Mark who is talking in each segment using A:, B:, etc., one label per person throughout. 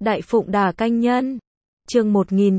A: Đại Phụng Đả Canh Nhân. Chương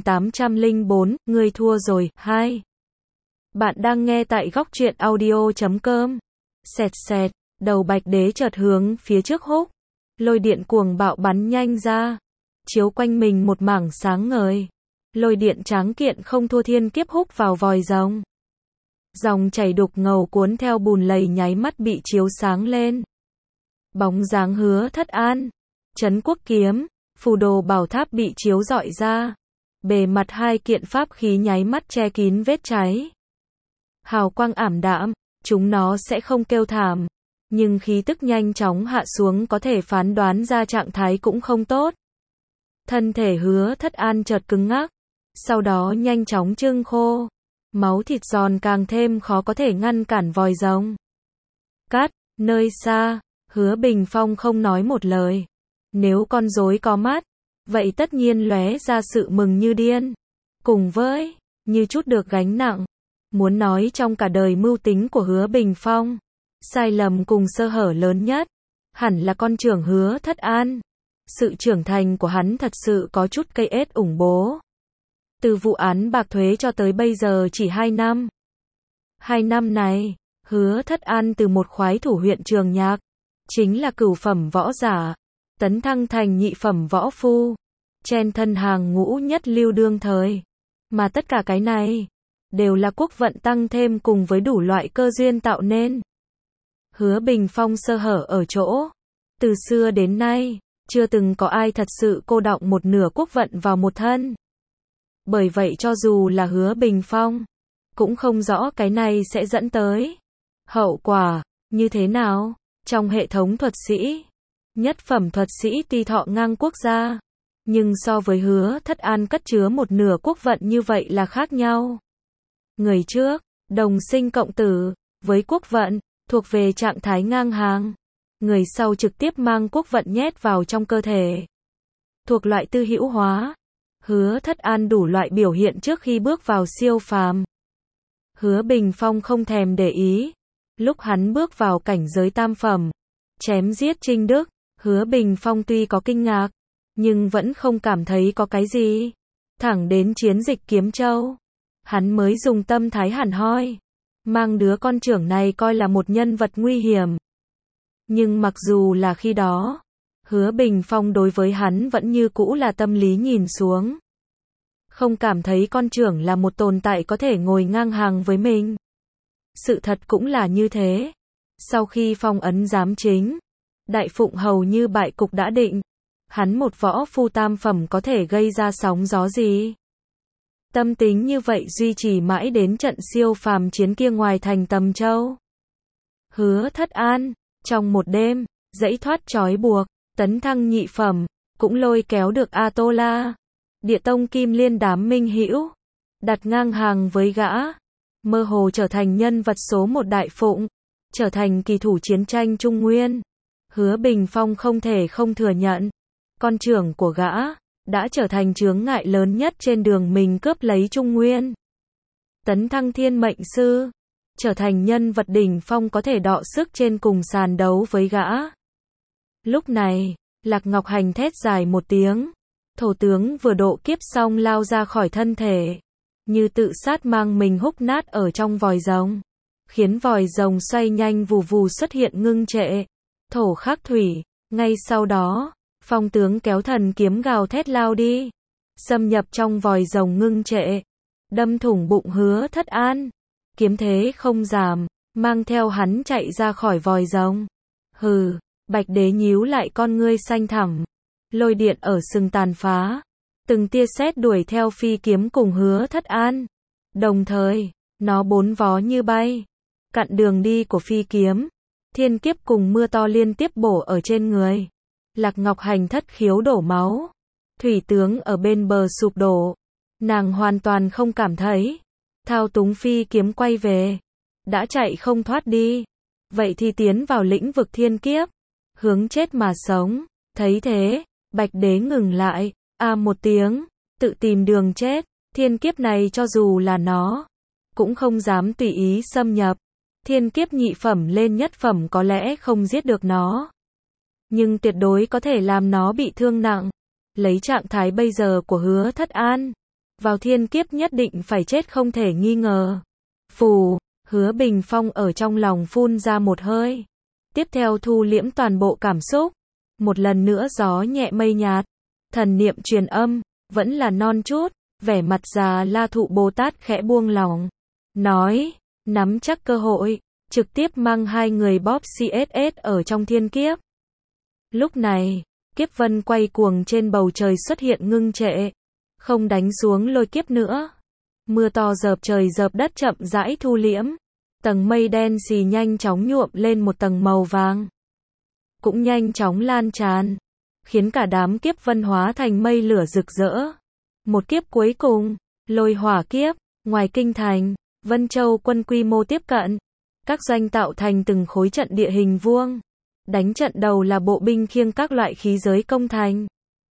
A: 1804, ngươi thua rồi, 2. Bạn đang nghe tại góc truyện audio.com. Xẹt xẹt, đầu Bạch Đế chợt hướng phía trước húc. Lôi điện cuồng bạo bắn nhanh ra, chiếu quanh mình một mảng sáng ngời. Lôi điện tráng kiện không thua thiên kiếp húc vào vòi rồng. Dòng chảy đục ngầu cuốn theo bùn lầy nháy mắt bị chiếu sáng lên. Bóng dáng Hứa Thất An, Trấn Quốc Kiếm, phù đồ bảo tháp bị chiếu rọi ra. Bề mặt hai kiện pháp khí nháy mắt che kín vết cháy. Hào quang ảm đạm, chúng nó sẽ không kêu thảm, nhưng khí tức nhanh chóng hạ xuống có thể phán đoán ra trạng thái cũng không tốt. Thân thể Hứa Thất An chợt cứng ngắc, sau đó nhanh chóng trưng khô. Máu thịt giòn càng thêm khó có thể ngăn cản vòi rồng. Cắt, nơi xa, Hứa Bình Phong không nói một lời. Nếu con rối có mắt, vậy tất nhiên lóe ra sự mừng như điên. Cùng với, như chút được gánh nặng. Muốn nói trong cả đời mưu tính của Hứa Bình Phong, sai lầm cùng sơ hở lớn nhất, hẳn là con trưởng Hứa Thất An. Sự trưởng thành của hắn thật sự có chút cây ết ủng bố. Từ vụ án bạc thuế cho tới bây giờ chỉ 2 năm. 2 năm này, Hứa Thất An từ một khoái thủ huyện Trường Nhạc, chính là cửu phẩm võ giả, tấn thăng thành nhị phẩm võ phu, chen thân hàng ngũ nhất lưu đương thời. Mà tất cả cái này, đều là quốc vận tăng thêm cùng với đủ loại cơ duyên tạo nên. Hứa Bình Phong sơ hở ở chỗ, từ xưa đến nay, chưa từng có ai thật sự cô đọng một nửa quốc vận vào một thân. Bởi vậy cho dù là Hứa Bình Phong, cũng không rõ cái này sẽ dẫn tới hậu quả như thế nào. Trong hệ thống thuật sĩ, nhất phẩm thuật sĩ tuy thọ ngang quốc gia, nhưng so với Hứa Thất An cất chứa một nửa quốc vận như vậy là khác nhau. Người trước, đồng sinh cộng tử, với quốc vận, thuộc về trạng thái ngang hàng. Người sau trực tiếp mang quốc vận nhét vào trong cơ thể, thuộc loại tư hữu hóa. Hứa Thất An đủ loại biểu hiện trước khi bước vào siêu phàm. Hứa Bình Phong không thèm để ý. Lúc hắn bước vào cảnh giới tam phẩm, chém giết Trinh Đức, Hứa Bình Phong tuy có kinh ngạc, nhưng vẫn không cảm thấy có cái gì. Thẳng đến chiến dịch Kiếm Châu, hắn mới dùng tâm thái hẳn hoi, mang đứa con trưởng này coi là một nhân vật nguy hiểm. Nhưng mặc dù là khi đó, Hứa Bình Phong đối với hắn vẫn như cũ là tâm lý nhìn xuống. Không cảm thấy con trưởng là một tồn tại có thể ngồi ngang hàng với mình. Sự thật cũng là như thế. Sau khi phong ấn giám chính, Đại Phụng hầu như bại cục đã định. Hắn một võ phu tam phẩm có thể gây ra sóng gió gì? Tâm tính như vậy duy trì mãi đến trận siêu phàm chiến kia ngoài thành Tầm Châu. Hứa Thất An, trong một đêm, dãy thoát trói buộc, tấn thăng nhị phẩm, cũng lôi kéo được A-tô-la, Địa Tông Kim Liên đám minh hữu, đặt ngang hàng với gã. Mơ hồ trở thành nhân vật số 1 Đại Phụng, trở thành kỳ thủ chiến tranh Trung Nguyên. Hứa Bình Phong không thể không thừa nhận, con trưởng của gã đã trở thành chướng ngại lớn nhất trên đường mình cướp lấy Trung Nguyên. Tấn thăng thiên mệnh sư, trở thành nhân vật đỉnh phong có thể đọ sức trên cùng sàn đấu với gã. Lúc này, Lạc Ngọc Hành thét dài một tiếng, thổ tướng vừa độ kiếp xong lao ra khỏi thân thể, như tự sát mang mình húc nát ở trong vòi rồng, khiến vòi rồng xoay nhanh vù vù xuất hiện ngưng trệ. Thổ khắc thủy, ngay sau đó, phong tướng kéo thần kiếm gào thét lao đi, xâm nhập trong vòi rồng ngưng trệ, đâm thủng bụng Hứa Thất An. Kiếm thế không giảm, mang theo hắn chạy ra khỏi vòi rồng. Hừ, Bạch Đế nhíu lại con ngươi xanh thẳm, lôi điện ở sừng tàn phá. Từng tia sét đuổi theo phi kiếm cùng Hứa Thất An. Đồng thời, nó bốn vó như bay, cặn đường đi của phi kiếm. Thiên kiếp cùng mưa to liên tiếp bổ ở trên người. Lạc Ngọc Hành thất khiếu đổ máu. Thủy tướng ở bên bờ sụp đổ. Nàng hoàn toàn không cảm thấy. Thao túng phi kiếm quay về. Đã chạy không thoát đi. Vậy thì tiến vào lĩnh vực thiên kiếp. Hướng chết mà sống. Thấy thế, Bạch Đế ngừng lại. Một tiếng, tự tìm đường chết. Thiên kiếp này cho dù là nó, cũng không dám tùy ý xâm nhập. Thiên kiếp nhị phẩm lên nhất phẩm có lẽ không giết được nó, nhưng tuyệt đối có thể làm nó bị thương nặng. lấy trạng thái bây giờ của Hứa Thất An, vào thiên kiếp nhất định phải chết không thể nghi ngờ. Phù, Hứa Bình Phong ở trong lòng phun ra một hơi. Tiếp theo thu liễm toàn bộ cảm xúc. Một lần nữa gió nhẹ mây nhạt. Thần niệm truyền âm, vẫn là non chút, vẻ mặt Già La Thụ Bồ Tát khẽ buông lòng. Nói, nắm chắc cơ hội, trực tiếp mang hai người bóp CSS ở trong thiên kiếp. Lúc này, kiếp vân quay cuồng trên bầu trời xuất hiện ngưng trệ. Không đánh xuống lôi kiếp nữa. Mưa to dợp trời dợp đất chậm rãi thu liễm. Tầng mây đen xì nhanh chóng nhuộm lên một tầng màu vàng. Cũng nhanh chóng lan tràn. Khiến cả đám kiếp vân hóa thành mây lửa rực rỡ. Một kiếp cuối cùng, lôi hỏa kiếp, ngoài kinh thành, Vân Châu quân quy mô tiếp cận. Các doanh tạo thành từng khối trận địa hình vuông. Đánh trận đầu là bộ binh khiêng các loại khí giới công thành.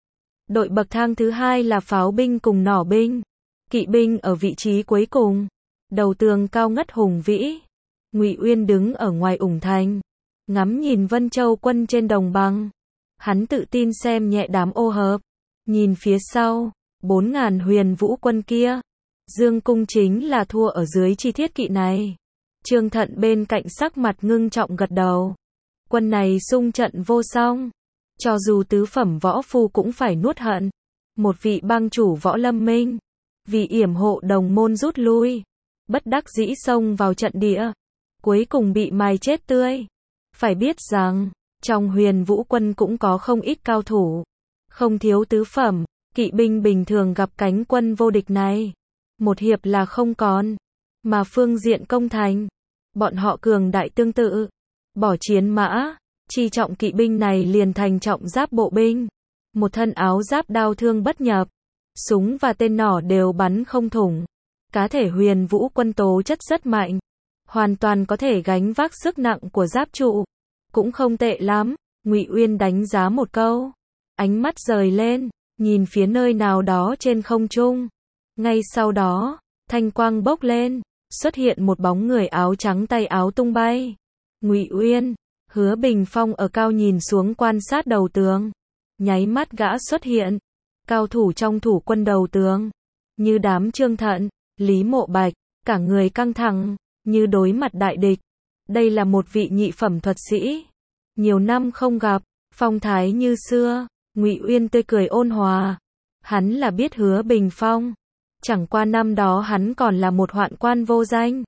A: Đội bậc thang thứ hai là pháo binh cùng nỏ binh. Kỵ binh ở vị trí cuối cùng. Đầu tường cao ngất hùng vĩ. Ngụy Uyên đứng ở ngoài ủng thành. Ngắm nhìn Vân Châu quân trên đồng bằng. Hắn tự tin xem nhẹ đám ô hợp. Nhìn phía sau, 4.000 huyền vũ quân kia. Dương Cung chính là thua ở dưới chi thiết kỵ này. Trương Thận bên cạnh sắc mặt ngưng trọng gật đầu. Quân này xung trận vô song. Cho dù tứ phẩm võ phu cũng phải nuốt hận. Một vị bang chủ Võ Lâm Minh. Vì yểm hộ đồng môn rút lui. Bất đắc dĩ xông vào trận địa. Cuối cùng bị mài chết tươi. Phải biết rằng, trong huyền vũ quân cũng có không ít cao thủ. Không thiếu tứ phẩm, kỵ binh bình thường gặp cánh quân vô địch này. Một hiệp là không còn. Mà phương diện công thành, bọn họ cường đại tương tự. Bỏ chiến mã, chi trọng kỵ binh này liền thành trọng giáp bộ binh. Một thân áo giáp đao thương bất nhập. Súng và tên nỏ đều bắn không thủng. Cá thể huyền vũ quân tố chất rất mạnh. Hoàn toàn có thể gánh vác sức nặng của giáp trụ. Cũng không tệ lắm, Ngụy Uyên đánh giá một câu. Ánh mắt rời lên, nhìn phía nơi nào đó trên không trung. Ngay sau đó, thanh quang bốc lên, xuất hiện một bóng người áo trắng tay áo tung bay. Ngụy Uyên, Hứa Bình Phong ở cao nhìn xuống quan sát đầu tường. Nháy mắt gã xuất hiện. Cao thủ trong thủ quân đầu tường. Như đám Trương Thận, Lý Mộ Bạch, cả người căng thẳng, như đối mặt đại địch. Đây là một vị nhị phẩm thuật sĩ. Nhiều năm không gặp, phong thái như xưa. Ngụy Uyên tươi cười ôn hòa. Hắn là biết Hứa Bình Phong. Chẳng qua năm đó hắn còn là một hoạn quan vô danh.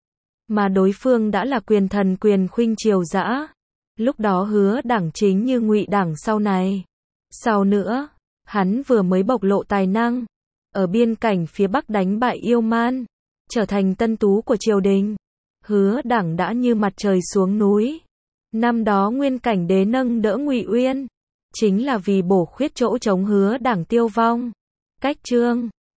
A: Mà đối phương đã là quyền thần quyền khuynh triều dã. Lúc đó Hứa Đảng chính như Ngụy Đảng sau này. Sau nữa, hắn vừa mới bộc lộ tài năng. Ở biên cảnh phía Bắc đánh bại Yêu Man. Trở thành tân tú của triều đình. Hứa Đảng đã như mặt trời xuống núi. Năm đó Nguyên Cảnh Đế nâng đỡ Ngụy Uyên. Chính là vì bổ khuyết chỗ chống Hứa Đảng tiêu vong. Cách chương